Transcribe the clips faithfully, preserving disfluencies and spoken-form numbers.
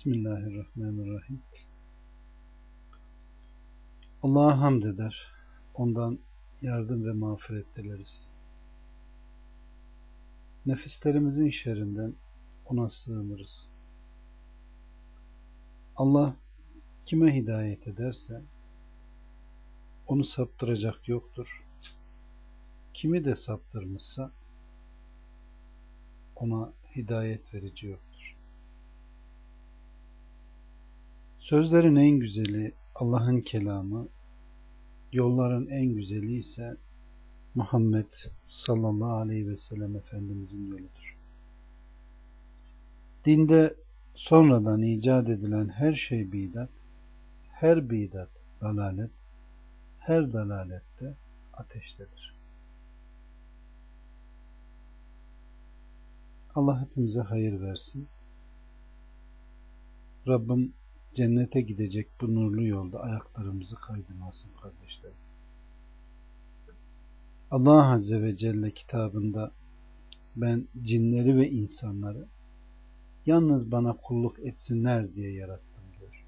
Bismillahirrahmanirrahim. Allah'a hamd eder. Ondan yardım ve mağfiret dileriz. Nefislerimizin şerrinden ona sığınırız. Allah kime hidayet ederse onu saptıracak yoktur. Kimi de saptırmışsa ona hidayet verici yoktur. Sözlerin en güzeli Allah'ın kelamı, yolların en güzeli ise Muhammed sallallahu aleyhi ve sellem Efendimizin yoludur. Dinde sonradan icat edilen her şey bidat, her bidat dalalet, her dalalette ateştedir. Allah hepimize hayır versin. Rabbim cennete gidecek bu nurlu yolda ayaklarımızı kaydırmasın kardeşlerim. Allah Azze ve Celle kitabında ben cinleri ve insanları yalnız bana kulluk etsinler diye yarattım diyor.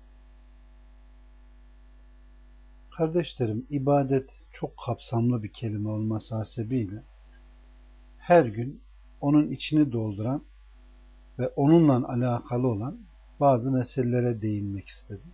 Kardeşlerim, ibadet çok kapsamlı bir kelime olması hasebiyle her gün onun içini dolduran ve onunla alakalı olan bazı meselelere değinmek istedim.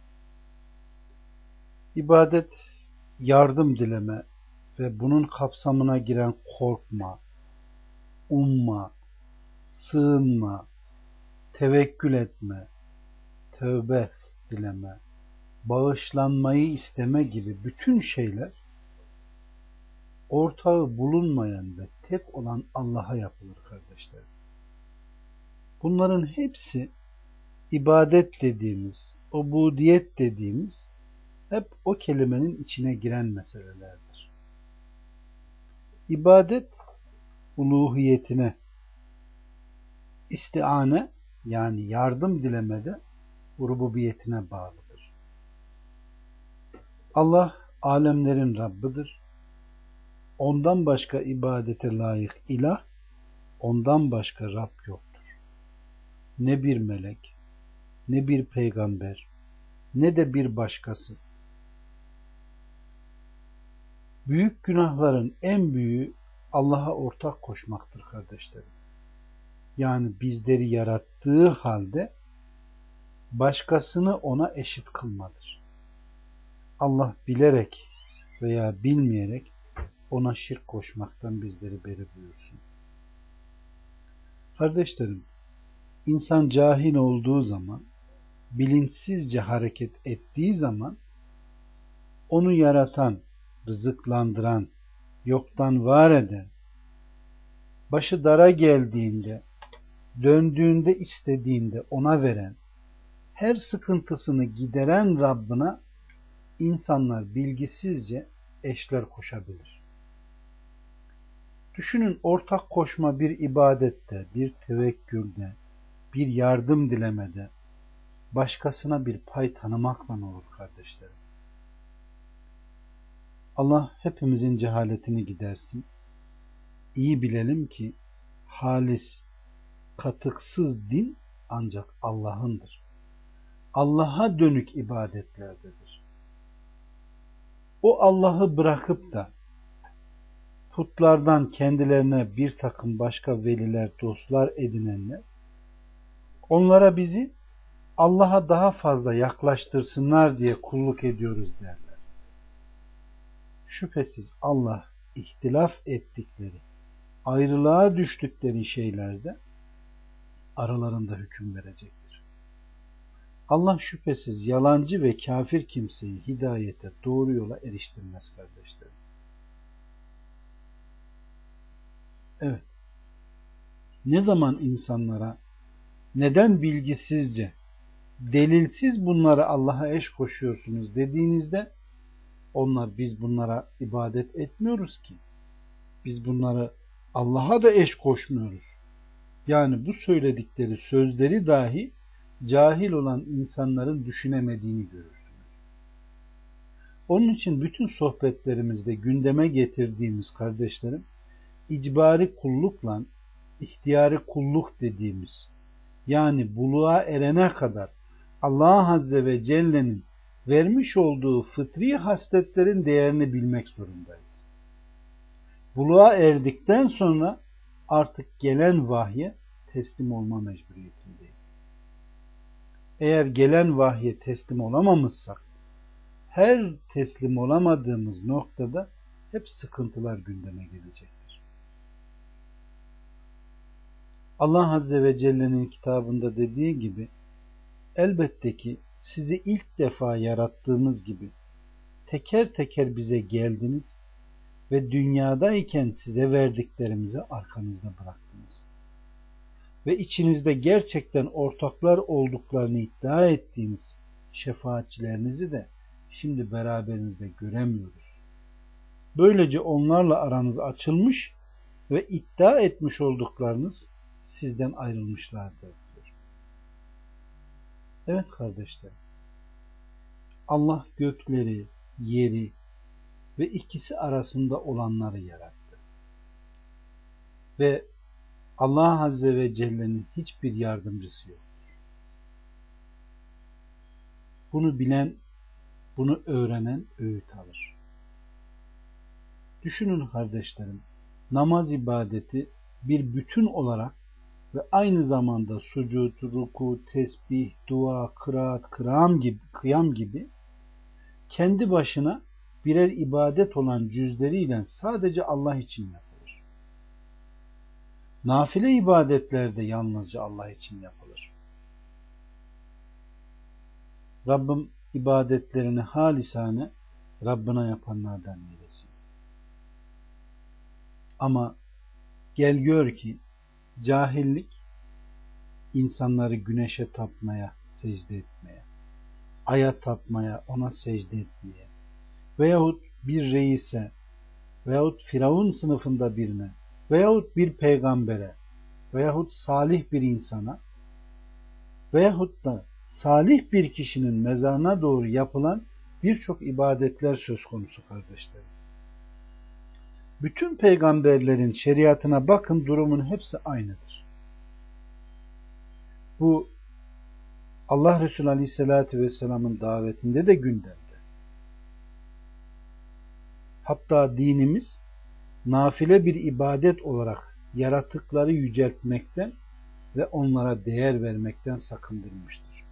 İbadet, yardım dileme ve bunun kapsamına giren korkma, umma, sığınma, tevekkül etme, tövbe dileme, bağışlanmayı isteme gibi bütün şeyler ortağı bulunmayan ve tek olan Allah'a yapılır kardeşlerim. Bunların hepsi ibadet dediğimiz, ubudiyet dediğimiz hep o kelimenin içine giren meselelerdir. İbadet uluhiyetine, istiane yani yardım dilemede rububiyetine bağlıdır. Allah alemlerin Rabbidir. Ondan başka ibadete layık ilah, ondan başka Rab yoktur. Ne bir melek, ne bir peygamber, ne de bir başkası. Büyük günahların en büyüğü Allah'a ortak koşmaktır kardeşlerim. Yani bizleri yarattığı halde başkasını ona eşit kılmadır. Allah bilerek veya bilmeyerek ona şirk koşmaktan bizleri beri buyursun. Kardeşlerim, insan cahil olduğu zaman, bilinçsizce hareket ettiği zaman onu yaratan, rızıklandıran, yoktan var eden, başı dara geldiğinde, döndüğünde istediğinde ona veren, her sıkıntısını gideren Rabbına insanlar bilgisizce eşler koşabilir. Düşünün, ortak koşma bir ibadette, bir tevekkülde, bir yardım dilemede, başkasına bir pay tanımakla olur kardeşlerim. Allah hepimizin cehaletini gidersin. İyi bilelim ki halis, katıksız din ancak Allah'ındır. Allah'a dönük ibadetlerdedir. O Allah'ı bırakıp da putlardan kendilerine bir takım başka veliler, dostlar edinenler, onlara bizi Allah'a daha fazla yaklaştırsınlar diye kulluk ediyoruz derler. Şüphesiz Allah ihtilaf ettikleri, ayrılığa düştükleri şeylerde aralarında hüküm verecektir. Allah şüphesiz yalancı ve kafir kimseyi hidayete, doğru yola eriştirmez kardeşlerim. Evet. Ne zaman insanlara neden bilgisizce, delilsiz bunları Allah'a eş koşuyorsunuz dediğinizde onlar biz bunlara ibadet etmiyoruz ki. Biz bunları Allah'a da eş koşmuyoruz. Yani bu söyledikleri sözleri dahi cahil olan insanların düşünemediğini görürsünüz. Onun için bütün sohbetlerimizde gündeme getirdiğimiz kardeşlerim, icbari kullukla ihtiyari kulluk dediğimiz, yani buluğa erene kadar Allah Azze ve Celle'nin vermiş olduğu fıtri hasletlerin değerini bilmek zorundayız. Buluğa erdikten sonra artık gelen vahye teslim olma mecburiyetindeyiz. Eğer gelen vahye teslim olamamışsak, her teslim olamadığımız noktada hep sıkıntılar gündeme gelecektir. Allah Azze ve Celle'nin kitabında dediği gibi, elbette ki sizi ilk defa yarattığımız gibi teker teker bize geldiniz ve dünyadayken size verdiklerimizi arkanızda bıraktınız. Ve içinizde gerçekten ortaklar olduklarını iddia ettiğiniz şefaatçilerinizi de şimdi beraberinizde göremiyoruz. Böylece onlarla aranız açılmış ve iddia etmiş olduklarınız sizden ayrılmışlardır diyor. Evet kardeşlerim, Allah gökleri, yeri ve ikisi arasında olanları yarattı. Ve Allah Azze ve Celle'nin hiçbir yardımcısı yoktur. Bunu bilen, bunu öğrenen öğüt alır. Düşünün kardeşlerim, namaz ibadeti bir bütün olarak ve aynı zamanda sucud, ruku, tesbih, dua, kıraat, kıyam gibi, kıyam gibi kendi başına birer ibadet olan cüzleriyle sadece Allah için yapılır. Nafile ibadetler de yalnızca Allah için yapılır. Rabbim ibadetlerini halisane Rabbına yapanlardan eylesin. Ama gel gör ki cahillik insanları güneşe tapmaya, secde etmeye, aya tapmaya, ona secde etmeye veyahut bir reise veyahut Firavun sınıfında birine veyahut bir peygambere veyahut salih bir insana veyahut da salih bir kişinin mezarına doğru yapılan birçok ibadetler söz konusu kardeşlerim. Bütün peygamberlerin şeriatına bakın, durumun hepsi aynıdır. Bu Allah Resulü Aleyhisselatü Vesselam'ın davetinde de gündemde. Hatta dinimiz nafile bir ibadet olarak yaratıkları yüceltmekten ve onlara değer vermekten sakındırmıştır.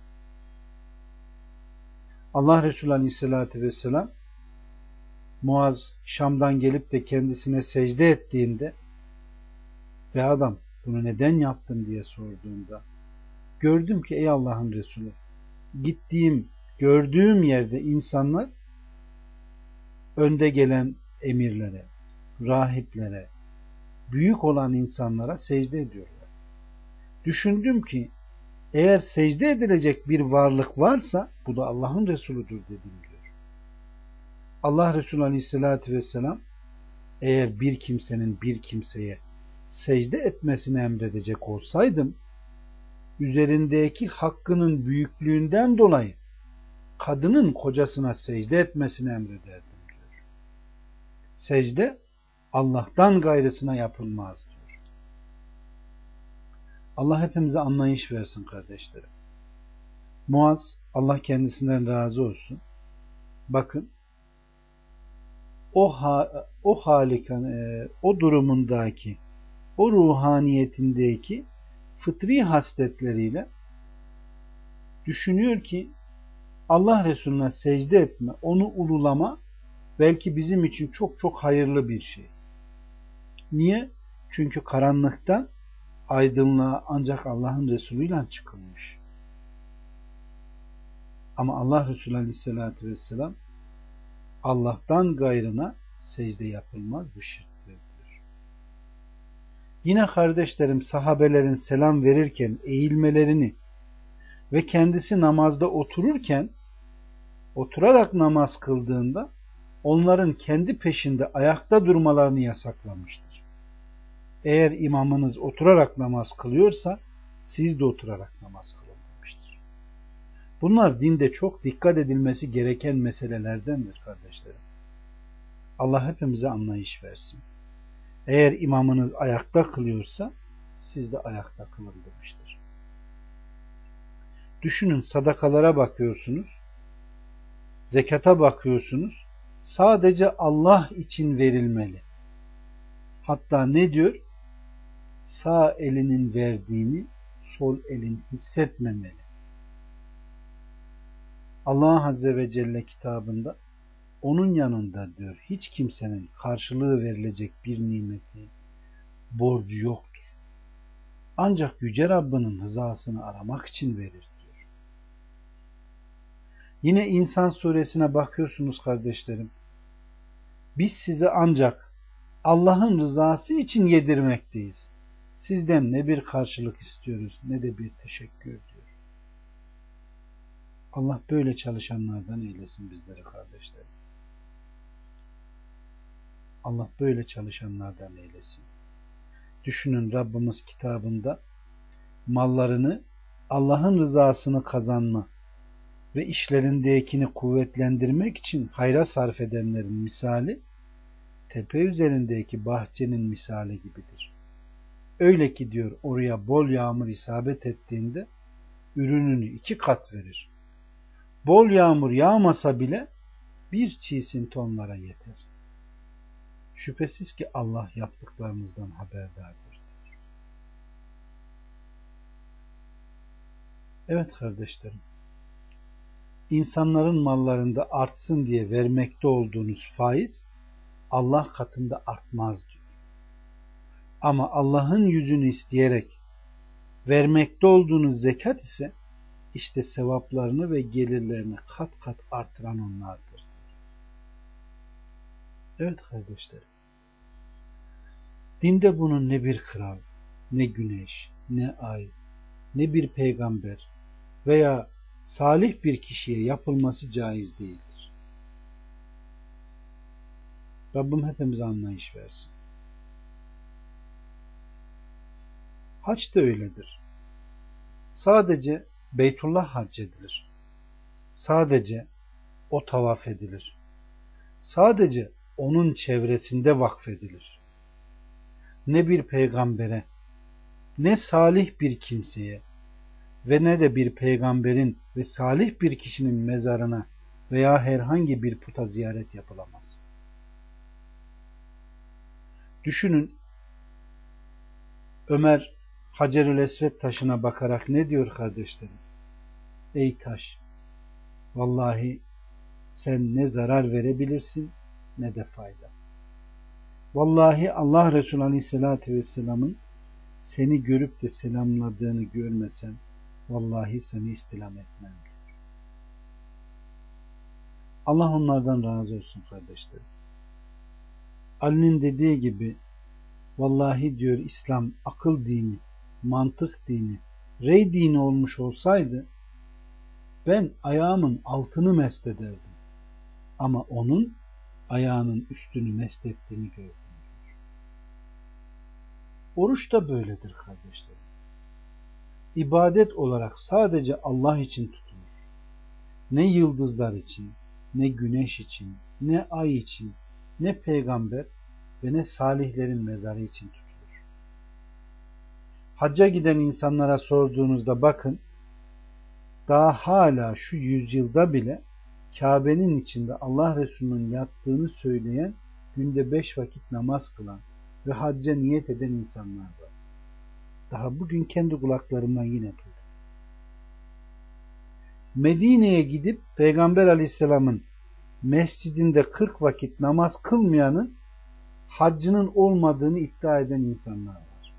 Allah Resulü Aleyhisselatü Vesselam Muaz Şam'dan gelip de kendisine secde ettiğinde ve adam bunu neden yaptın diye sorduğunda gördüm ki ey Allah'ın Resulü, gittiğim, gördüğüm yerde insanlar önde gelen emirlere, rahiplere, büyük olan insanlara secde ediyorlar. Düşündüm ki eğer secde edilecek bir varlık varsa bu da Allah'ın Resulüdür dedim diyor. Allah Resulü Aleyhisselatü Vesselam eğer bir kimsenin bir kimseye secde etmesini emredecek olsaydım üzerindeki hakkının büyüklüğünden dolayı kadının kocasına secde etmesini emrederdim diyor. Secde Allah'tan gayrısına yapılmaz diyor. Allah hepimize anlayış versin kardeşlerim. Muaz, Allah kendisinden razı olsun. Bakın o ha, o halikan e, o durumundaki, o ruhaniyetindeki fıtri hasletleriyle düşünüyor ki Allah Resulüne secde etme, onu ululama belki bizim için çok çok hayırlı bir şey. Niye? Çünkü karanlıktan aydınlığa ancak Allah'ın Resulü'yle çıkılmış. Ama Allah Resulü Aleyhisselatü Vesselam Allah'tan gayrına secde yapılmaz, bu şirktir. Yine kardeşlerim, sahabelerin selam verirken eğilmelerini ve kendisi namazda otururken oturarak namaz kıldığında onların kendi peşinde ayakta durmalarını yasaklamıştır. Eğer imamınız oturarak namaz kılıyorsa siz de oturarak namaz kılın demiştir. Bunlar dinde çok dikkat edilmesi gereken meselelerdendir kardeşlerim. Allah hepimize anlayış versin. Eğer imamınız ayakta kılıyorsa siz de ayakta kılın demiştir. Düşünün, sadakalara bakıyorsunuz, zekata bakıyorsunuz. Sadece Allah için verilmeli. Hatta ne diyor? Sağ elinin verdiğini sol elin hissetmemeli. Allah Azze ve Celle kitabında onun yanında diyor hiç kimsenin karşılığı verilecek bir nimeti, borcu yoktur. Ancak Yüce Rabbinin rızasını aramak için verir diyor. Yine İnsan suresine bakıyorsunuz kardeşlerim. Biz size ancak Allah'ın rızası için yedirmekteyiz. Sizden ne bir karşılık istiyoruz ne de bir teşekkür diyor. Allah böyle çalışanlardan eylesin bizleri kardeşlerim. Allah böyle çalışanlardan eylesin. Düşünün, Rabbimiz kitabında mallarını Allah'ın rızasını kazanma ve işlerindekini kuvvetlendirmek için hayra sarf edenlerin misali tepe üzerindeki bahçenin misali gibidir. Öyle ki diyor, oraya bol yağmur isabet ettiğinde ürününü iki kat verir. Bol yağmur yağmasa bile bir çiğsinti onlara yeter. Şüphesiz ki Allah yaptıklarınızdan haberdardır. Evet kardeşlerim, insanların mallarında artsın diye vermekte olduğunuz faiz Allah katında artmaz diyor. Ama Allah'ın yüzünü isteyerek vermekte olduğunuz zekat ise işte sevaplarını ve gelirlerini kat kat artıran onlardır. Evet kardeşlerim, dinde bunun ne bir kral, ne güneş, ne ay, ne bir peygamber veya salih bir kişiye yapılması caiz değildir. Rabbim hepimize anlayış versin. Hac da öyledir. Sadece Beytullah hac edilir. Sadece o tavaf edilir. Sadece onun çevresinde vakfedilir. Ne bir peygambere, ne salih bir kimseye ve ne de bir peygamberin ve salih bir kişinin mezarına veya herhangi bir puta ziyaret yapılamaz. Düşünün, Ömer Hacerül Esved taşına bakarak ne diyor kardeşlerim? Ey taş, vallahi sen ne zarar verebilirsin ne de fayda. Vallahi Allah Resulü Aleyhisselatü Vesselam'ın seni görüp de selamladığını görmesem vallahi seni istilam etmem diyor. Allah onlardan razı olsun kardeşlerim. Ali'nin dediği gibi vallahi diyor, İslam akıl dini, mantık dini, rey dini olmuş olsaydı ben ayağımın altını mest ederdim. Ama onun ayağının üstünü mest ettiğini gördüm. Oruç da böyledir kardeşlerim. İbadet olarak sadece Allah için tutulur. Ne yıldızlar için, ne güneş için, ne ay için, ne peygamber ve ne salihlerin mezarı için tutulur. Hacca giden insanlara sorduğunuzda bakın, daha hala şu yüzyılda bile Kabe'nin içinde Allah Resulü'nün yattığını söyleyen, günde beş vakit namaz kılan ve hacca niyet eden insanlar var. Daha bugün kendi kulaklarımdan yine duydum. Medine'ye gidip Peygamber Aleyhisselam'ın mescidinde kırk vakit namaz kılmayanın haccının olmadığını iddia eden insanlar var.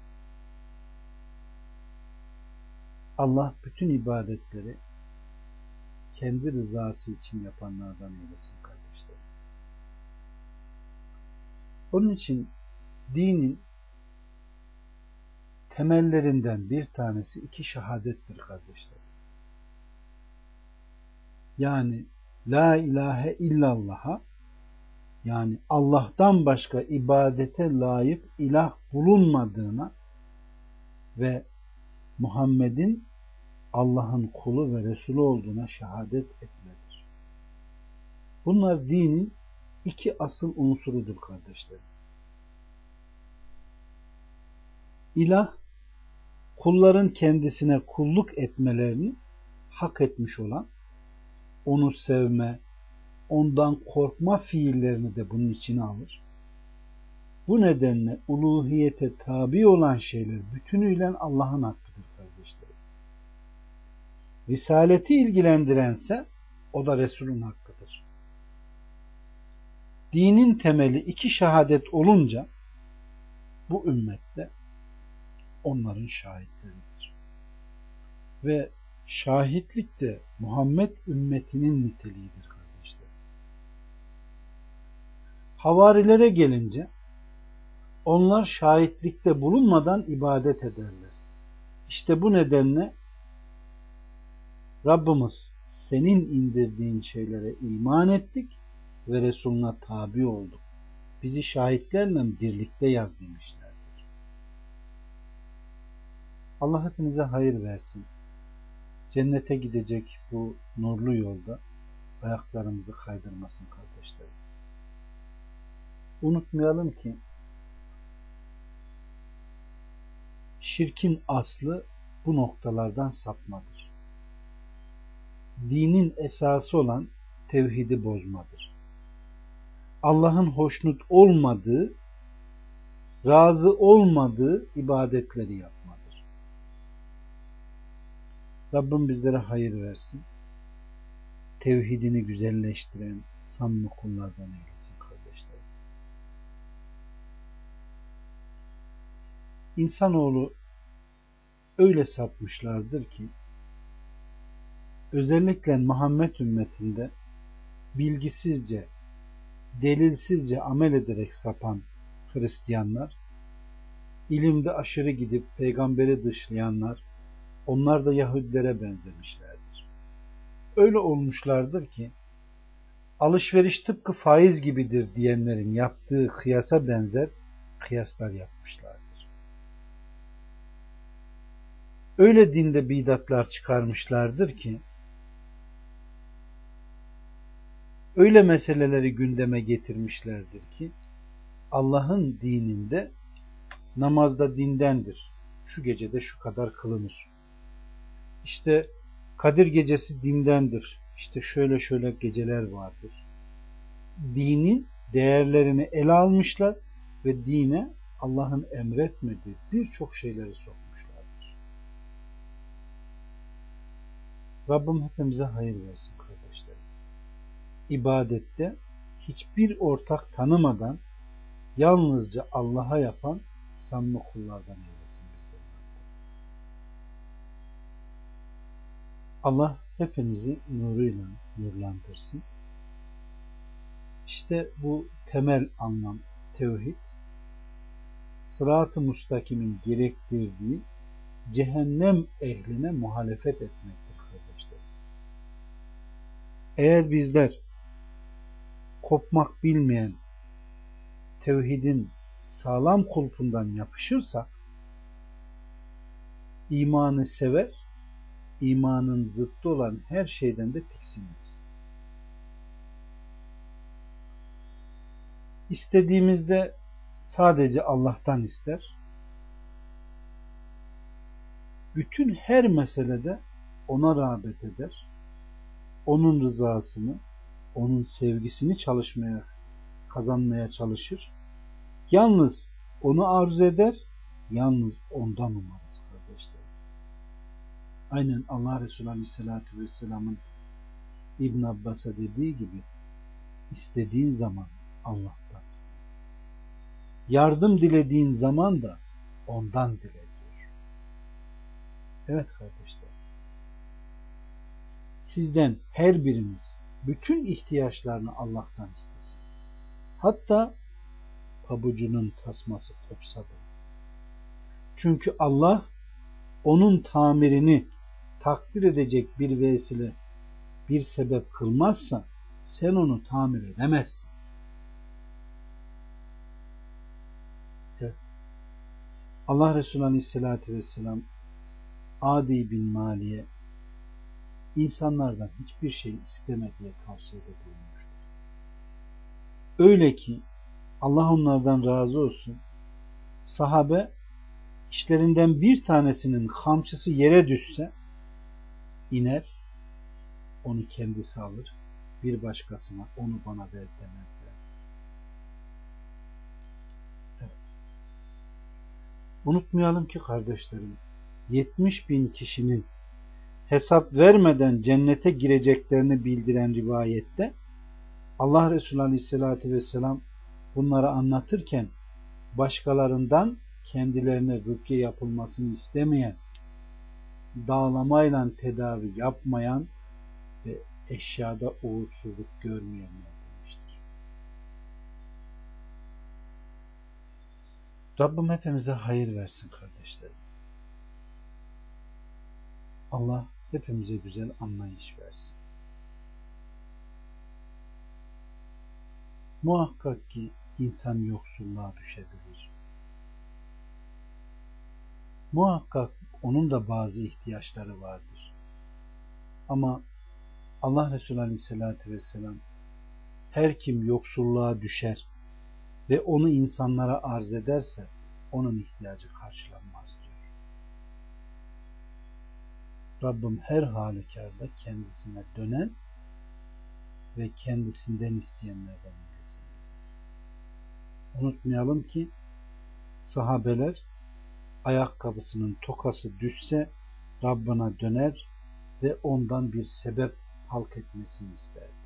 Allah bütün ibadetleri kendi rızası için yapanlardan eylesin kardeşlerim. Onun için dinin temellerinden bir tanesi iki şehadettir kardeşlerim. Yani la ilahe illallah'a, yani Allah'tan başka ibadete layık ilah bulunmadığına ve Muhammed'in Allah'ın kulu ve Resulü olduğuna şehadet etmedir. Bunlar dinin iki asıl unsurudur kardeşlerim. İlah, kulların kendisine kulluk etmelerini hak etmiş olan, onu sevme, ondan korkma fiillerini de bunun içine alır. Bu nedenle uluhiyete tabi olan şeyler bütünüyle Allah'ın hakkıdır kardeşlerim. Risaleti ilgilendirense o da Resul'ün hakkıdır. Dinin temeli iki şehadet olunca bu ümmette onların şahitleridir. Ve şahitlik de Muhammed ümmetinin niteliğidir kardeşler. Havarilere gelince onlar şahitlikte bulunmadan ibadet ederler. İşte bu nedenle Rabbimiz senin indirdiğin şeylere iman ettik ve Resulüne tabi olduk. Bizi şahitlerle birlikte yaz demişlerdir. Allah hepinize hayır versin. Cennete gidecek bu nurlu yolda ayaklarımızı kaydırmasın kardeşlerim. Unutmayalım ki şirkin aslı bu noktalardan sapmadır. Dinin esası olan tevhidi bozmadır. Allah'ın hoşnut olmadığı, razı olmadığı ibadetleri yapmadır. Rabbim bizlere hayır versin. Tevhidini güzelleştiren samimi kullardan eylesin kardeşlerim. İnsanoğlu öyle sapmışlardır ki özellikle Muhammed ümmetinde bilgisizce, delilsizce amel ederek sapan Hristiyanlar, ilimde aşırı gidip peygamberi dışlayanlar, onlar da Yahudilere benzemişlerdir. Öyle olmuşlardır ki alışveriş tıpkı faiz gibidir diyenlerin yaptığı kıyasa benzer kıyaslar yapmışlardır. Öyle dinde bidatlar çıkarmışlardır ki öyle meseleleri gündeme getirmişlerdir ki Allah'ın dininde namazda dindendir. Şu gecede şu kadar kılınır. İşte Kadir gecesi dindendir. İşte şöyle şöyle geceler vardır. Dinin değerlerini ele almışlar ve dine Allah'ın emretmediği birçok şeyleri sokmuşlardır. Rabbim hepimize hayır versin kardeşlerim. İbadette hiçbir ortak tanımadan yalnızca Allah'a yapan samimi kullardan eylesin bizleri. Allah hepinizi nuruyla nurlandırsın. İşte bu temel anlam tevhid, sırat-ı müstakimin gerektirdiği cehennem ehline muhalefet etmektir kardeşler. Eğer bizler kopmak bilmeyen tevhidin sağlam kulpundan yapışırsak, imanı sever, imanın zıttı olan her şeyden de tiksiniriz. İstediğimizde sadece Allah'tan ister, bütün her meselede ona rağbet eder, onun rızasını, onun sevgisini çalışmaya, kazanmaya çalışır. Yalnız onu arzu eder, yalnız ondan umarız kardeşlerim. Aynen Allah Resulü Aleyhisselatü Vesselam'ın İbn Abbas'a dediği gibi, istediğin zaman Allah'tan iste. Yardım dilediğin zaman da ondan dile diyor. Evet kardeşler. Sizden her biriniz bütün ihtiyaçlarını Allah'tan istesin. Hatta pabucunun tasması kopsa da. Çünkü Allah onun tamirini takdir edecek bir vesile, bir sebep kılmazsa sen onu tamir edemezsin. Evet. Allah Resulü Aleyhisselatü Vesselam Adi bin Mali'ye insanlardan hiçbir şey isteme diye tavsiyede bulunmuştur. Öyle ki Allah onlardan razı olsun, sahabe işlerinden bir tanesinin kamçısı yere düşse iner, onu kendisi alır, bir başkasına onu bana ver demezler. Evet. Unutmayalım ki kardeşlerim, yetmiş bin kişinin hesap vermeden cennete gireceklerini bildiren rivayette Allah Resulü Aleyhisselatü Vesselam bunları anlatırken başkalarından kendilerine rükye yapılmasını istemeyen, dağlamayla tedavi yapmayan ve eşyada uğursuzluk görmeyenler demiştir. Rabbim hepimize hayır versin kardeşlerim. Allah hepimize güzel anlayış versin. Muhakkak ki insan yoksulluğa düşebilir. Muhakkak onun da bazı ihtiyaçları vardır. Ama Allah Resulü Aleyhisselatü Vesselam her kim yoksulluğa düşer ve onu insanlara arz ederse onun ihtiyacı karşılanmaz diyor. Rabbim her halükarda kendisine dönen ve kendisinden isteyenlerden eylesin. Unutmayalım ki sahabeler ayakkabısının tokası düşse Rabbına döner ve ondan bir sebep halk etmesini isterdi.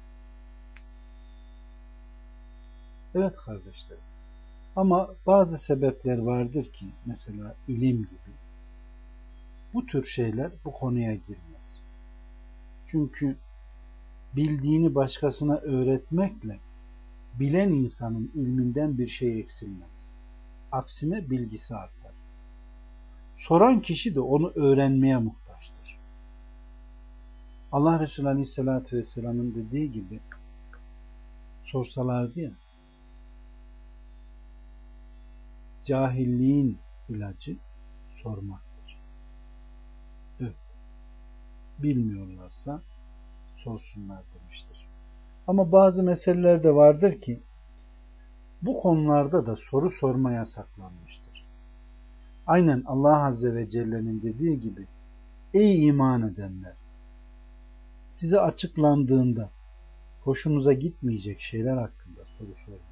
Evet kardeşlerim. Ama bazı sebepler vardır ki mesela ilim gibi. Bu tür şeyler bu konuya girmez. Çünkü bildiğini başkasına öğretmekle bilen insanın ilminden bir şey eksilmez. Aksine bilgisi artar. Soran kişi de onu öğrenmeye muhtaçtır. Allah Resulü Aleyhisselatü Vesselam'ın dediği gibi sorsalardı ya, cahilliğin ilacı sormaktır. Evet. Bilmiyorlarsa sorsunlar demiştir. Ama bazı meseleler de vardır ki bu konularda da soru sorma yasaklanmıştır. Aynen Allah Azze ve Celle'nin dediği gibi ey iman edenler, size açıklandığında hoşunuza gitmeyecek şeyler hakkında soru sormayın.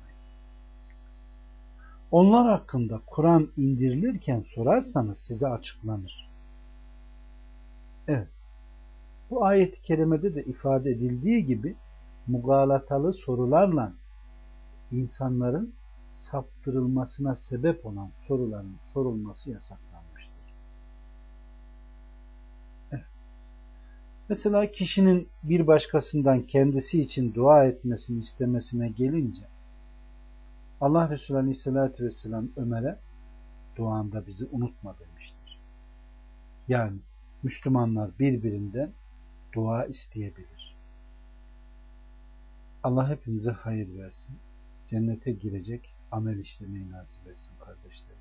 Onlar hakkında Kur'an indirilirken sorarsanız size açıklanır. Evet. Bu ayet-i kerimede de ifade edildiği gibi mugalatalı sorularla insanların saptırılmasına sebep olan soruların sorulması yasaklanmıştır. Evet. Mesela kişinin bir başkasından kendisi için dua etmesini istemesine gelince Allah Resulü Aleyhisselatü Vesselam Ömer'e duanda bizi unutma demiştir. Yani Müslümanlar birbirinden dua isteyebilir. Allah hepimize hayır versin. Cennete girecek amel işlemeyi nasip etsin kardeşlerim.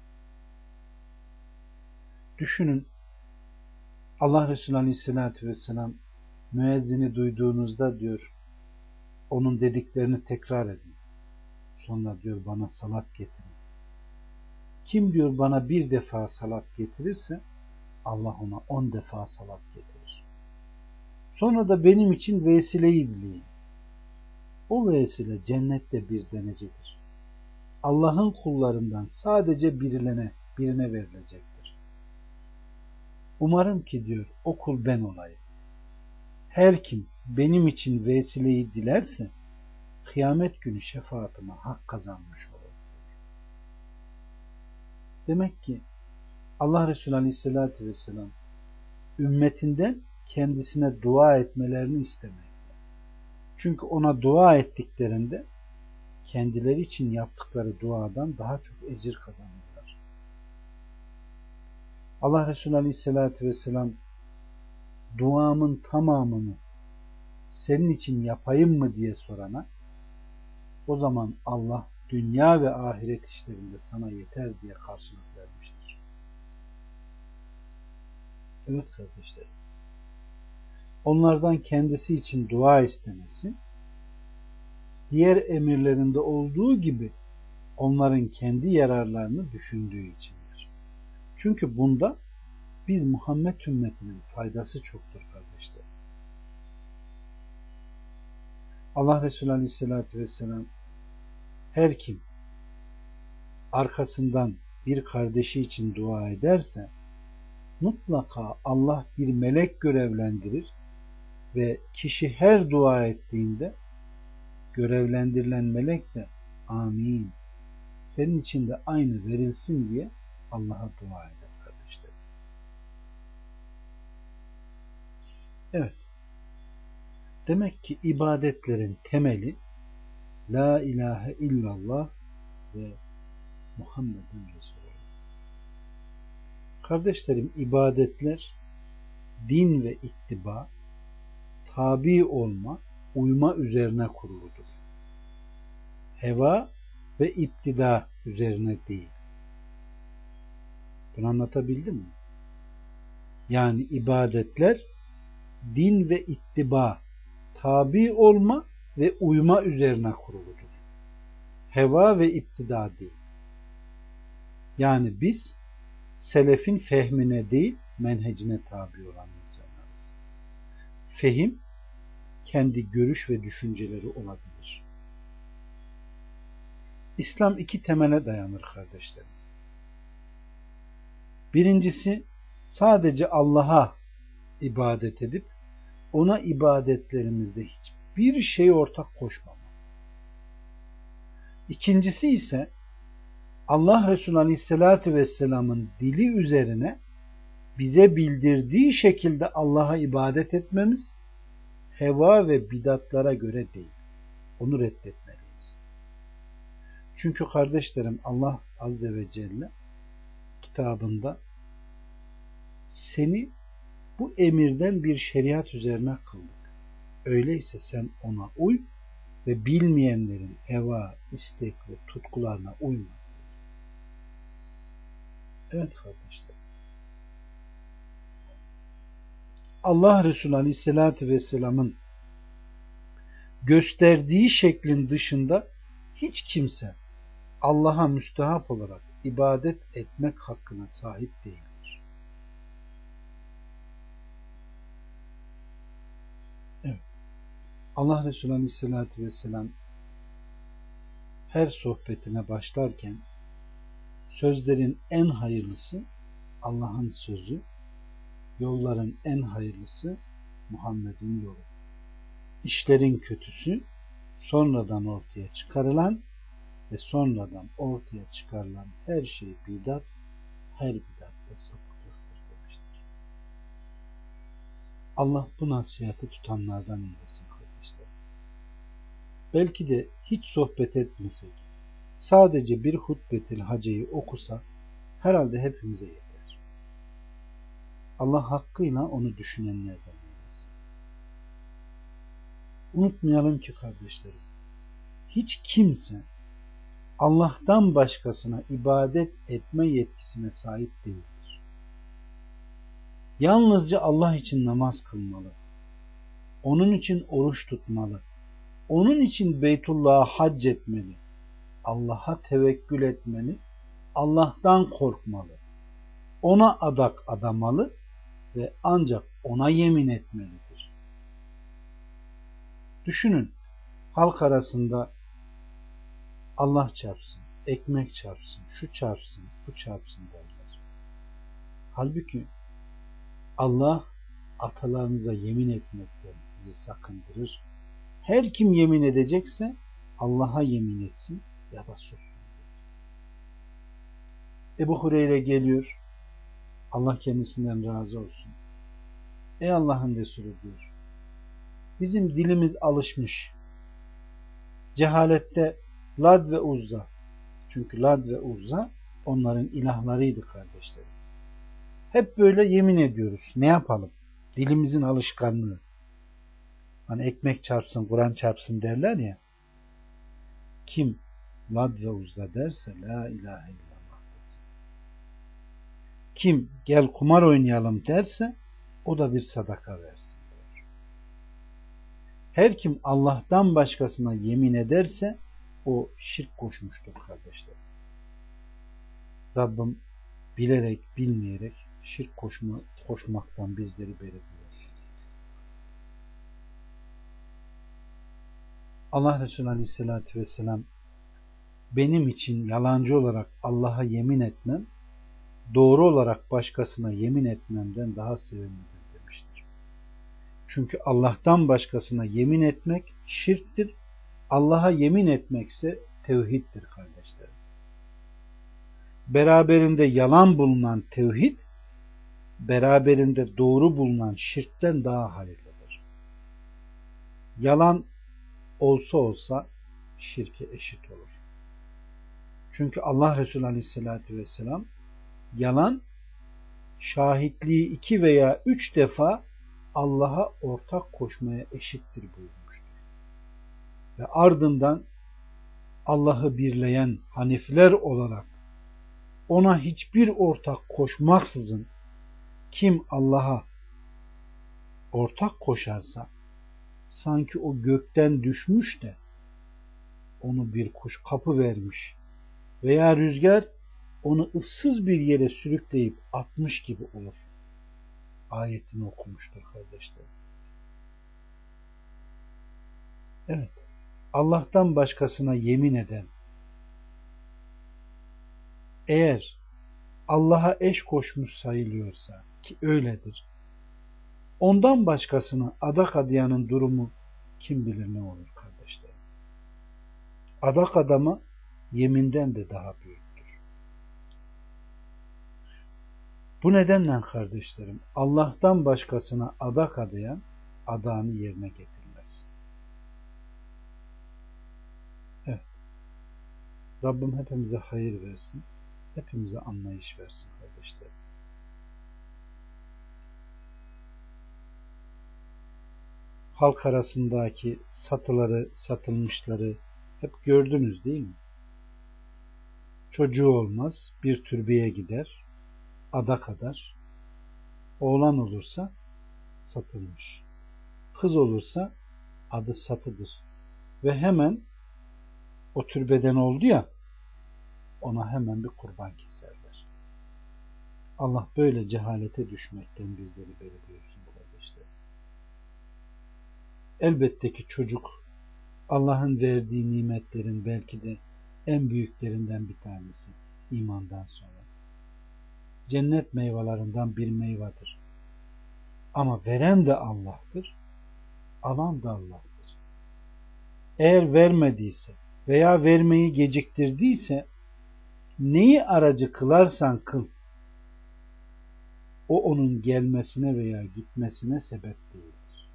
Düşünün, Allah Resulü Aleyhisselatü Vesselam müezzini duyduğunuzda diyor, onun dediklerini tekrar edin. Sonra diyor bana salat getirin. Kim diyor bana bir defa salat getirirse Allah ona on defa salat getirir. Sonra da benim için vesileyi dileyin. O vesile cennette bir denecedir. Allah'ın kullarından sadece birine, birine verilecektir. Umarım ki diyor o kul ben olayım. Her kim benim için vesileyi dilerse kıyamet günü şefaatime hak kazanmış olur. Demek ki Allah Resulü Aleyhisselatü Vesselam ümmetinden kendisine dua etmelerini istemekte. Çünkü ona dua ettiklerinde kendileri için yaptıkları duadan daha çok ecir kazanırlar. Allah Resulü Aleyhisselatü Vesselam duamın tamamını senin için yapayım mı diye sorana o zaman Allah dünya ve ahiret işlerinde sana yeter diye karşılık vermiştir. Evet kardeşlerim. Onlardan kendisi için dua istemesi diğer emirlerinde olduğu gibi onların kendi yararlarını düşündüğü içindir. Çünkü bunda biz Muhammed ümmetinin faydası çoktur kardeşlerim. Allah Resulü Aleyhisselatü Vesselam her kim arkasından bir kardeşi için dua ederse mutlaka Allah bir melek görevlendirir ve kişi her dua ettiğinde görevlendirilen melek de amin, senin için de aynı verilsin diye Allah'a dua eder kardeşlerim. Evet. Demek ki ibadetlerin temeli La ilahe illallah ve Muhammedun Resulullah. Kardeşlerim, ibadetler din ve ittiba, tabi olma, uyma üzerine kuruludur. Heva ve iptida üzerine değil. Bunu anlatabildim mi? Yani ibadetler din ve ittiba, tabi olma ve uyma üzerine kuruludur. Heva ve iptida değil. Yani biz selefin fehmine değil, menhecine tabi olan insanlarız. Fehim kendi görüş ve düşünceleri olabilir. İslam iki temele dayanır kardeşlerim. Birincisi, sadece Allah'a ibadet edip ona ibadetlerimizde hiçbir şey ortak koşmama. İkincisi ise Allah Resulü Aleyhisselatü Vesselam'ın dili üzerine bize bildirdiği şekilde Allah'a ibadet etmemiz, heva ve bidatlara göre değil. Onu reddetmeliyiz. Çünkü kardeşlerim, Allah Azze ve Celle kitabında seni bu emirden bir şeriat üzerine kıldık. Öyleyse sen ona uy ve bilmeyenlerin heva, istek ve tutkularına uyma. Evet kardeşler. Allah Resulü Aleyhisselatü Vesselam'ın gösterdiği şeklin dışında hiç kimse Allah'a müstahap olarak ibadet etmek hakkına sahip değildir. Evet. Allah Resulü Aleyhisselatü Vesselam her sohbetine başlarken sözlerin en hayırlısı Allah'ın sözü, yolların en hayırlısı Muhammed'in yolu. İşlerin kötüsü sonradan ortaya çıkarılan ve sonradan ortaya çıkarılan her şey bidat, her bidat da sapıklıktır demiştir. Allah bu nasihati tutanlardan eylesin kardeşler. Belki de hiç sohbet etmesek, sadece bir hutbetil haceyi okusak herhalde hepimize yeter. Allah hakkıyla onu düşünenlerden eylesin. Unutmayalım ki kardeşlerim, hiç kimse Allah'tan başkasına ibadet etme yetkisine sahip değildir. Yalnızca Allah için namaz kılmalı, onun için oruç tutmalı, onun için Beytullah'a hac etmeli, Allah'a tevekkül etmeli, Allah'tan korkmalı, ona adak adamalı ve ancak ona yemin etmelidir. Düşünün, halk arasında Allah çarpsın, ekmek çarpsın, şu çarpsın, bu çarpsın derler. Halbuki Allah atalarınıza yemin etmekten sizi sakındırır. Her kim yemin edecekse Allah'a yemin etsin ya da sussun. Ebu Hureyre geliyor. Allah kendisinden razı olsun. Ey Allah'ın Resulü diyor. Bizim dilimiz alışmış. Cehalette Lad ve Uzza. Çünkü Lad ve Uzza onların ilahlarıydı kardeşlerim. Hep böyle yemin ediyoruz. Ne yapalım? Dilimizin alışkanlığı. Hani ekmek çarpsın, Kur'an çarpsın derler ya. Kim Lad ve Uzza derse la ilahe illallah desin. Kim gel kumar oynayalım derse o da bir sadaka versin diyor. Her kim Allah'tan başkasına yemin ederse o şirk koşmuştur kardeşler. Rabbim bilerek bilmeyerek şirk koşma, koşmaktan bizleri beri buyurur. Allah Resulü Aleyhisselatü Vesselam benim için yalancı olarak Allah'a yemin etmem, doğru olarak başkasına yemin etmemden daha sevimlidir demiştir. Çünkü Allah'tan başkasına yemin etmek şirktir. Allah'a yemin etmekse tevhiddir kardeşlerim. Beraberinde yalan bulunan tevhid, beraberinde doğru bulunan şirkten daha hayırlıdır. Yalan olsa olsa şirke eşit olur. Çünkü Allah Resulü Aleyhisselatü Vesselam yalan şahitliği iki veya üç defa Allah'a ortak koşmaya eşittir buyurmuştur. Ve ardından Allah'ı birleyen Hanifiler olarak ona hiçbir ortak koşmaksızın kim Allah'a ortak koşarsa sanki o gökten düşmüş de onu bir kuş kapı vermiş veya rüzgar onu ıssız bir yere sürükleyip atmış gibi olur. Ayetini okumuştur kardeşler. Evet. Allah'tan başkasına yemin eden, eğer Allah'a eş koşmuş sayılıyorsa ki öyledir, ondan başkasına adak adayanın durumu kim bilir ne olur kardeşlerim. Adak adama yeminden de daha büyüktür. Bu nedenle kardeşlerim, Allah'tan başkasına adak adayan adağını yerine getirmez. Evet. Rabbim hepimize hayır versin. Hepimize anlayış versin kardeşlerim. Halk arasındaki satıları, satılmışları hep gördünüz değil mi? Çocuğu olmaz, bir türbeye gider, adak adar. Oğlan olursa satılmış. Kız olursa adı satıdır. Ve hemen o türbeden oldu ya, ona hemen bir kurban keserler. Allah böyle cehalete düşmekten bizleri beri buyursun kardeşler. Elbette ki çocuk Allah'ın verdiği nimetlerin belki de en büyüklerinden bir tanesi imandan sonra. Cennet meyvelerinden bir meyvedir. Ama veren de Allah'tır, alan da Allah'tır. Eğer vermediyse veya vermeyi geciktirdiyse neyi aracı kılarsan kıl, o onun gelmesine veya gitmesine sebep değildir.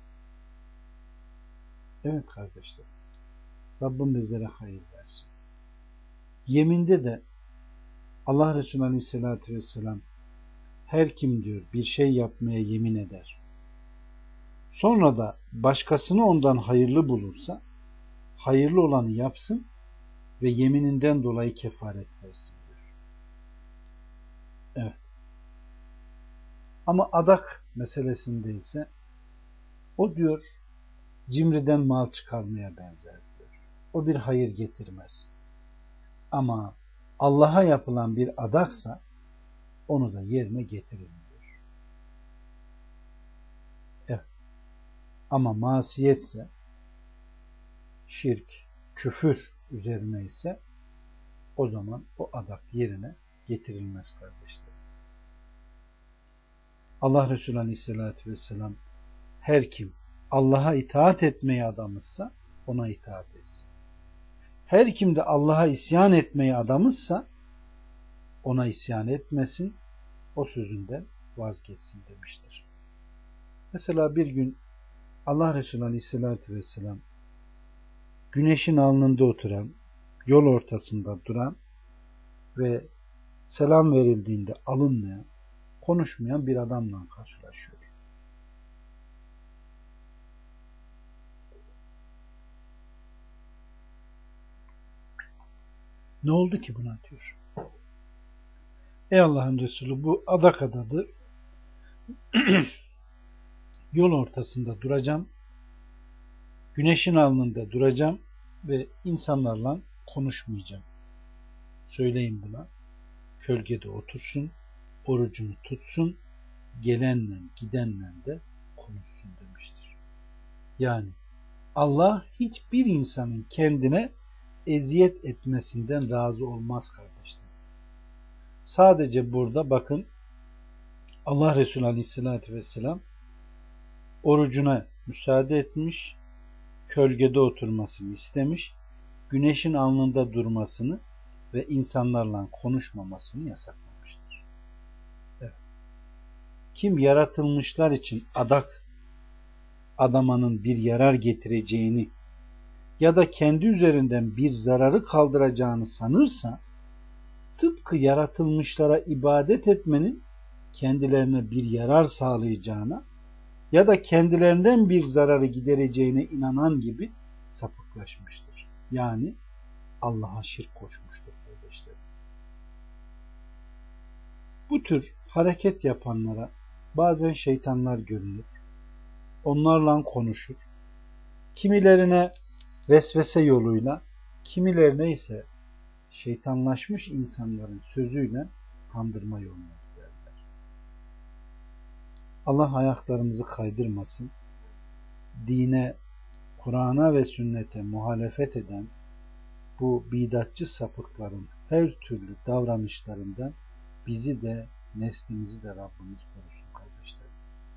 Evet kardeşler, Rabbim bizlere hayır versin. Yeminde de Allah Resulü Aleyhisselatü Vesselam her kim diyor bir şey yapmaya yemin eder, sonra da başkasını ondan hayırlı bulursa hayırlı olanı yapsın ve yemininden dolayı kefaret versin diyor. Evet. Ama adak meselesinde ise o diyor cimriden mal çıkarmaya benzer diyor. O bir hayır getirmez. Ama Allah'a yapılan bir adaksa onu da yerine getirin diyor. Evet. Ama masiyetse, şirk, küfür üzerine ise o zaman o adak yerine getirilmez kardeşler. Allah Resulü Aleyhisselatü Vesselam her kim Allah'a itaat etmeye adamızsa ona itaat etsin. Her kim de Allah'a isyan etmeye adamızsa ona isyan etmesin, o sözünden vazgeçsin demiştir. Mesela bir gün Allah Resulü Aleyhisselatü Vesselam güneşin alnında oturan, yol ortasında duran ve selam verildiğinde alınmayan, konuşmayan bir adamla karşılaşıyor. Ne oldu ki buna diyor. Ey Allah'ın Resulü, bu adak adadır. Yol ortasında duracağım. Güneşin alnında duracağım ve insanlarla konuşmayacağım. Söyleyin buna. Kölgede otursun, orucunu tutsun, gelenle gidenle de konuşsun demiştir. Yani Allah hiçbir insanın kendine eziyet etmesinden razı olmaz kardeşler. Sadece burada bakın Allah Resulü Aleyhisselatü Vesselam orucuna müsaade etmiş, kölgede oturmasını istemiş, güneşin alnında durmasını ve insanlarla konuşmamasını yasaklamıştır. Evet. Kim yaratılmışlar için adak adamanın bir yarar getireceğini ya da kendi üzerinden bir zararı kaldıracağını sanırsa, tıpkı yaratılmışlara ibadet etmenin kendilerine bir yarar sağlayacağına ya da kendilerinden bir zararı gidereceğine inanan gibi sapıklaşmıştır. Yani Allah'a şirk koşmuştur kardeşlerim. Bu tür hareket yapanlara bazen şeytanlar görünür. Onlarla konuşur. Kimilerine vesvese yoluyla, kimilerine ise şeytanlaşmış insanların sözüyle kandırma yoluna giderler. Allah ayaklarımızı kaydırmasın. Dine, Kur'an'a ve sünnete muhalefet eden bu bidatçı sapıkların her türlü davranışlarından bizi de neslimizi de Rabbimiz korusun kardeşlerim.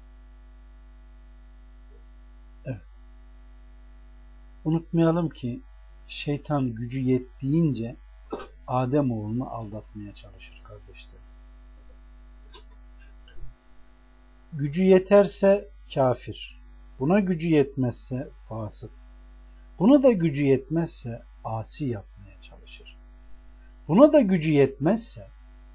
Evet. Unutmayalım ki şeytan gücü yettiğince Ademoğlunu aldatmaya çalışır kardeşlerim. Gücü yeterse kafir, buna gücü yetmezse fasık, buna da gücü yetmezse asi yapmaya çalışır. Buna da gücü yetmezse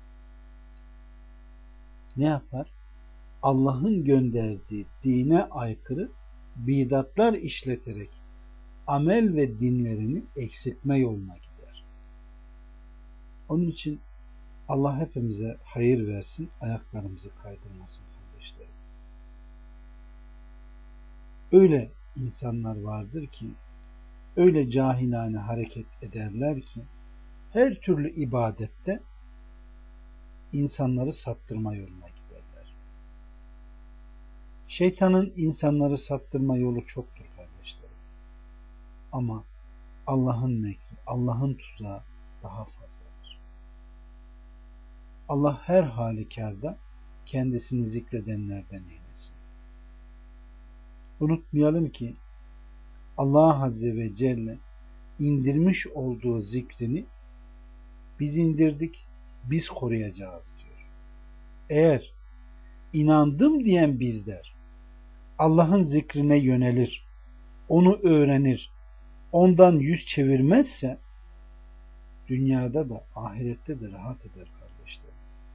ne yapar? Allah'ın gönderdiği dine aykırı bidatlar işleterek amel ve dinlerini eksiltme yoluna gider. Onun için Allah hepimize hayır versin, ayaklarımızı kaydırmasın kardeşlerim. Öyle insanlar vardır ki, öyle cahilane hareket ederler ki, her türlü ibadette insanları saptırma yoluna giderler. Şeytanın insanları saptırma yolu çoktur kardeşlerim. Ama Allah'ın mekri, Allah'ın tuzağı daha fazladır. Allah her halükarda kendisini zikredenlerden eylesin. Unutmayalım ki Allah Azze ve Celle indirmiş olduğu zikrini biz indirdik, biz koruyacağız diyor. Eğer inandım diyen bizler Allah'ın zikrine yönelir, onu öğrenir, ondan yüz çevirmezse dünyada da ahirette de rahat eder kardeşler.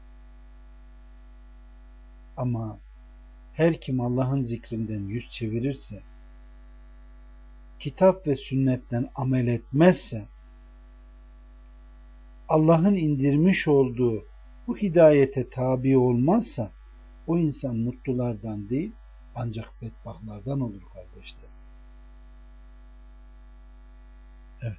Ama her kim Allah'ın zikrinden yüz çevirirse, kitap ve sünnetten amel etmezse, Allah'ın indirmiş olduğu bu hidayete tabi olmazsa, o insan mutlulardan değil ancak bedbahtlardan olur kardeşler. Evet.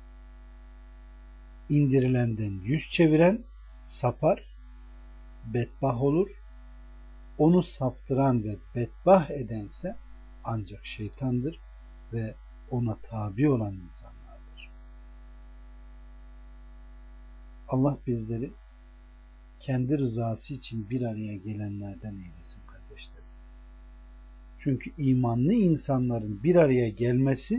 İndirilenden yüz çeviren sapar, bedbaht olur. Onu saptıran ve bedbaht edense ancak şeytandır ve ona tabi olan insanlardır. Allah bizleri kendi rızası için bir araya gelenlerden eylesin kardeşlerim. Çünkü imanlı insanların bir araya gelmesi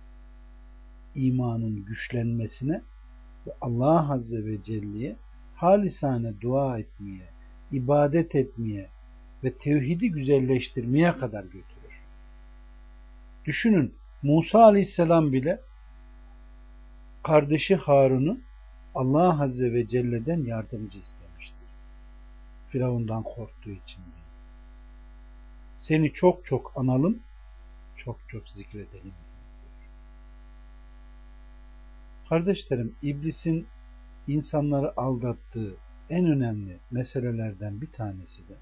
imanın güçlenmesine ve Allah Azze ve Celle'ye halisane dua etmeye, ibadet etmeye ve tevhidi güzelleştirmeye kadar götürür. Düşünün, Musa Aleyhisselam bile kardeşi Harun'u Allah Azze ve Celle'den yardımcı istemiştir. Firavundan korktuğu için değil. Seni çok çok analım, çok çok zikredelim. Kardeşlerim, iblisin insanları aldattığı en önemli meselelerden bir tanesi de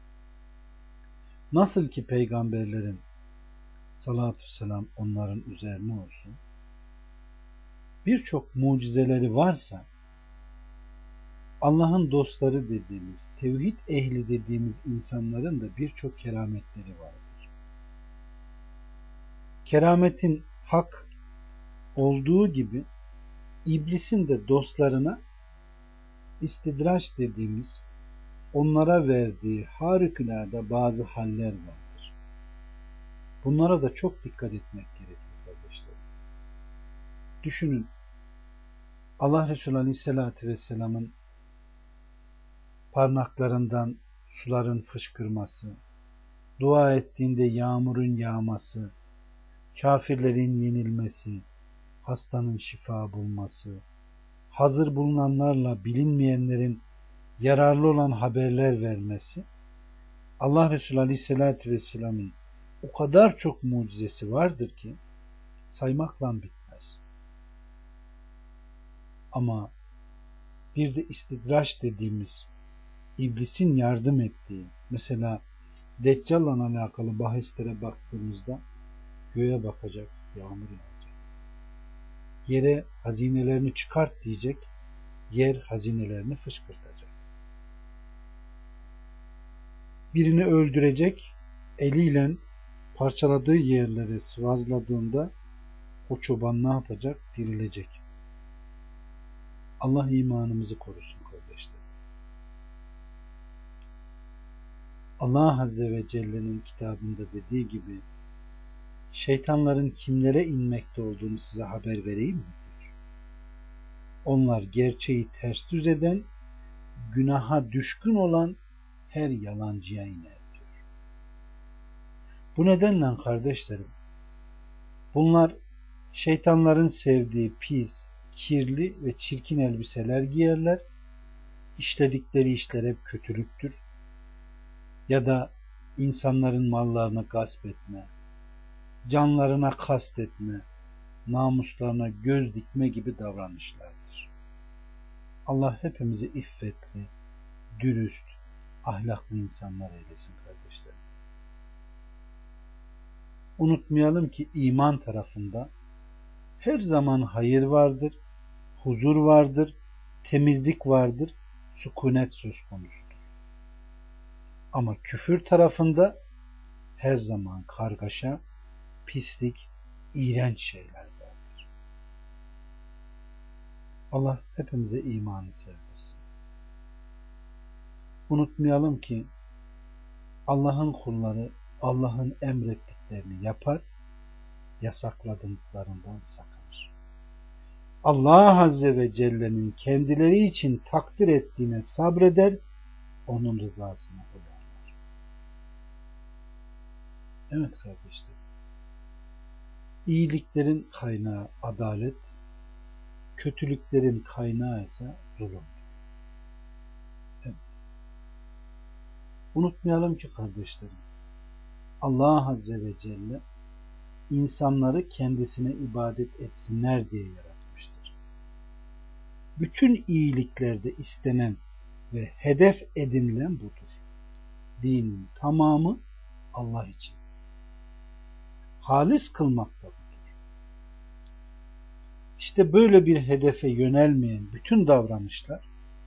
nasıl ki peygamberlerin salatü selam onların üzerine olsun birçok mucizeleri varsa Allah'ın dostları dediğimiz, tevhid ehli dediğimiz insanların da birçok kerametleri vardır. Kerametin hak olduğu gibi iblisin de dostlarına istidraç dediğimiz, onlara verdiği harikulade bazı haller vardır. Bunlara da çok dikkat etmek gerekiyor kardeşler. Düşünün, Allah Resulü Aleyhisselatü Vesselam'ın parmaklarından suların fışkırması, dua ettiğinde yağmurun yağması, kafirlerin yenilmesi, hastanın şifa bulması, hazır bulunanlarla bilinmeyenlerin yararlı olan haberler vermesi, Allah Resulü Aleyhisselatü Vesselam'ın o kadar çok mucizesi vardır ki saymakla bitmez. Ama bir de istidraç dediğimiz, iblisin yardım ettiği, mesela Deccal'la alakalı bahislere baktığımızda göğe bakacak, yağmur yağacak. Yere hazinelerini çıkart diyecek, yer hazinelerini fışkırtacak. Birini öldürecek, eliyle parçaladığı yerleri sıvazladığında o çoban ne yapacak? Dirilecek. Allah imanımızı korusun kardeşler. Allah Azze ve Celle'nin kitabında dediği gibi şeytanların kimlere inmekte olduğunu size haber vereyim mi? Onlar gerçeği ters düz eden, günaha düşkün olan her yalancıya iner diyor. Bu nedenle kardeşlerim, bunlar şeytanların sevdiği pis, kirli ve çirkin elbiseler giyerler. İşledikleri işler hep kötülüktür. Ya da insanların mallarını gasp etme, canlarına kastetme, namuslarına göz dikme gibi davranışlardır. Allah hepimizi iffetli, dürüst, ahlaklı insanlar eylesin kardeşlerim. Unutmayalım ki iman tarafında her zaman hayır vardır, huzur vardır, temizlik vardır, sükunet söz konusudur. Ama küfür tarafında her zaman kargaşa, pislik, iğrenç şeyler vardır. Allah hepimize imanı sevdirsin. Unutmayalım ki Allah'ın kulları Allah'ın emrettiklerini yapar, yasakladıklarından sakınır. Allah Azze ve Celle'nin kendileri için takdir ettiğine sabreder, onun rızasını koyarlar. Evet kardeşler, iyiliklerin kaynağı adalet, kötülüklerin kaynağı ise zulümdür. Evet. Unutmayalım ki kardeşlerim, Allah Azze ve Celle insanları kendisine ibadet etsinler diye yaratmıştır. Bütün iyiliklerde istenen ve hedef edinilen budur. Dinin tamamı Allah için. Halis kılmak da budur. İşte böyle bir hedefe yönelmeyen bütün davranışlar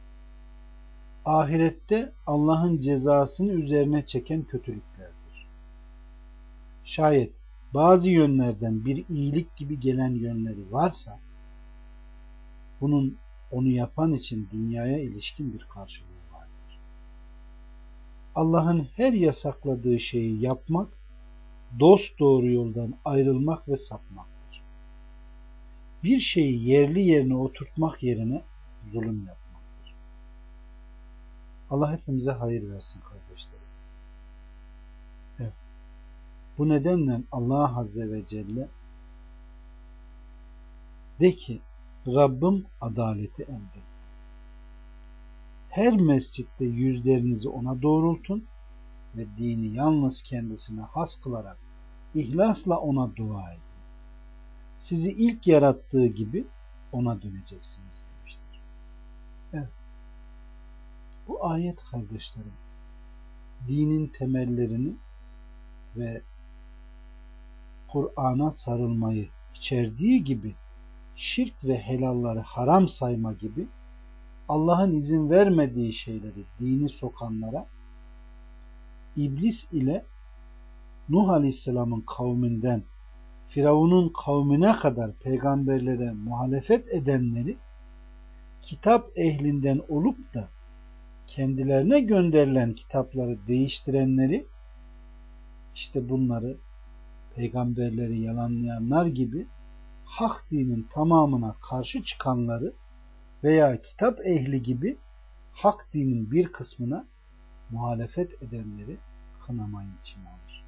ahirette Allah'ın cezasını üzerine çeken kötülüklerdir. Şayet bazı yönlerden bir iyilik gibi gelen yönleri varsa bunun onu yapan için dünyaya ilişkin bir karşılığı vardır. Allah'ın her yasakladığı şeyi yapmak, dost doğru yoldan ayrılmak ve sapmaktır. Bir şeyi yerli yerine oturtmak yerine zulüm yapmaktır. Allah hepimize hayır versin kardeşlerim. Evet. Bu nedenle Allah Azze ve Celle de ki Rabbim adaleti emretti. Her mescitte yüzlerinizi ona doğrultun ve dini yalnız kendisine has kılarak ihlasla ona dua edin. Sizi ilk yarattığı gibi ona döneceksiniz demiştir. Evet. Bu ayet kardeşlerim dinin temellerini ve Kur'an'a sarılmayı içerdiği gibi şirk ve helalları haram sayma gibi Allah'ın izin vermediği şeyleri dini sokanlara İblis ile Nuh Aleyhisselam'ın kavminden Firavun'un kavmine kadar peygamberlere muhalefet edenleri, kitap ehlinden olup da kendilerine gönderilen kitapları değiştirenleri, işte bunları peygamberleri yalanlayanlar gibi hak dinin tamamına karşı çıkanları veya kitap ehli gibi hak dinin bir kısmına muhalefet edenleri kınamayı içine alır.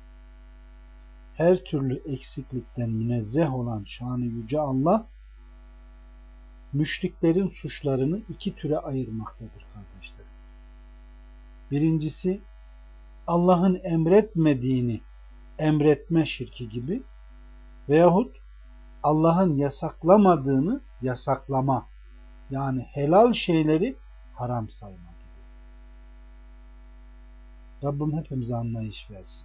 Her türlü eksiklikten münezzeh olan şanı yüce Allah, müşriklerin suçlarını iki türe ayırmaktadır kardeşlerim. Birincisi, Allah'ın emretmediğini emretme şirki gibi veyahut Allah'ın yasaklamadığını yasaklama, yani helal şeyleri haram sayma gibi. Rabbim hepimize anlayış versin.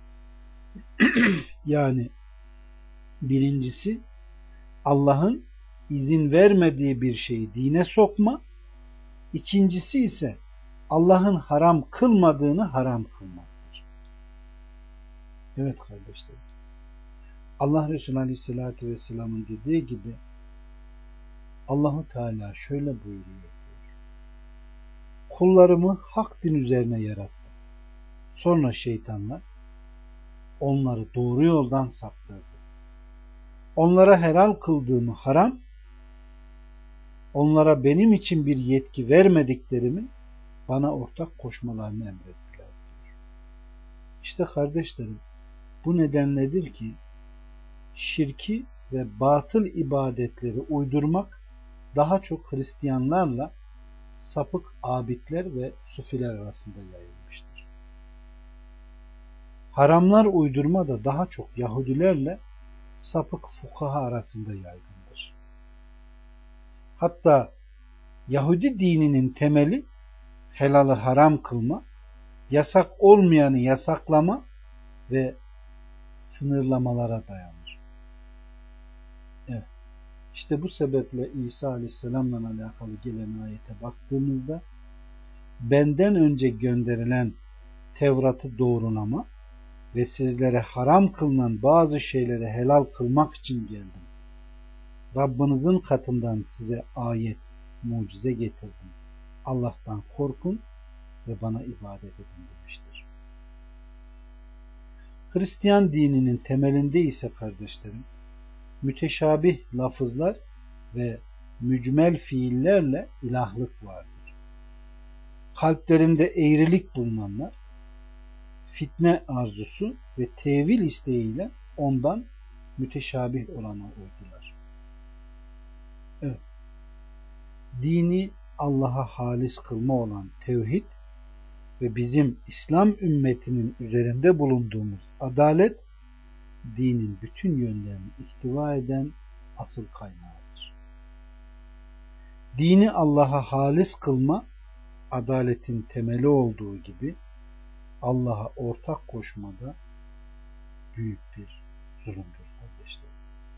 Yani birincisi, Allah'ın izin vermediği bir şeyi dine sokma, ikincisi ise Allah'ın haram kılmadığını haram kılmaktır. Evet kardeşlerim, Allah Resulü Aleyhisselatü Vesselam'ın dediği gibi Allahu Teala şöyle buyuruyor: kullarımı hak din üzerine yarattım. Sonra şeytanlar onları doğru yoldan saptırdı. Onlara helal kıldığımı haram, onlara benim için bir yetki vermediklerimi bana ortak koşmalarını emrettiler diyor. İşte kardeşlerim, bu nedenledir ki şirki ve batıl ibadetleri uydurmak daha çok Hristiyanlarla sapık abidler ve sufiler arasında yayılmıştır. Haramlar uydurma da daha çok Yahudilerle sapık fukaha arasında yaygındır. Hatta Yahudi dininin temeli helalı haram kılma, yasak olmayanı yasaklama ve sınırlamalara dayanır. Evet. İşte bu sebeple İsa Aleyhisselam'la alakalı gelen ayete baktığımızda benden önce gönderilen Tevrat'ı doğrulama ve sizlere haram kılınan bazı şeyleri helal kılmak için geldim. Rabbinizin katından size ayet, mucize getirdim. Allah'tan korkun ve bana ibadet edin demiştir. Hristiyan dininin temelinde ise kardeşlerim, müteşabih lafızlar ve mücmel fiillerle ilahlık vardır. Kalplerinde eğrilik bulunanlar, fitne arzusu ve tevil isteğiyle ondan müteşabih olana uydular. Evet. Dini Allah'a halis kılma olan tevhid ve bizim İslam ümmetinin üzerinde bulunduğumuz adalet, dinin bütün yönlerini ihtiva eden asıl kaynağıdır. Dini Allah'a halis kılma, adaletin temeli olduğu gibi Allah'a ortak koşmada büyük bir zulümdür kardeşlerim.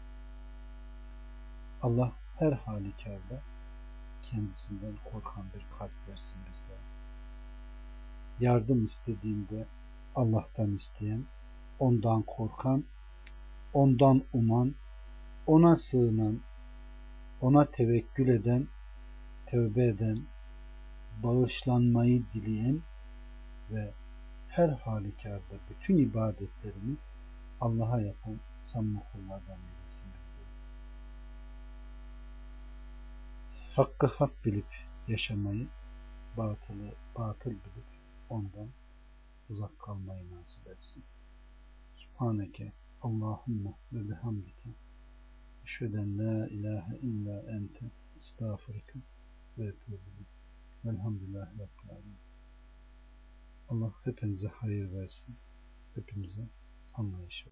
Allah her halükarda kendisinden korkan bir kalp versin bizlere. Yardım istediğinde Allah'tan isteyen, ondan korkan, ondan uman, ona sığınan, ona tevekkül eden, tövbe eden, bağışlanmayı dileyen ve her halükarda bütün ibadetlerini Allah'a yapan samimi kullardan eylesin bizleri. Hakkı hak bilip yaşamayı, batılı batıl bilip ondan uzak kalmayı nasip etsin. Subhaneke Allahümme ve bihamdike eşheden la ilahe illa ente estağfurike ve etûbü velhamdülillahi rabbil alemin. Allah hepinize hayır versin. Hepimize anlayış versin.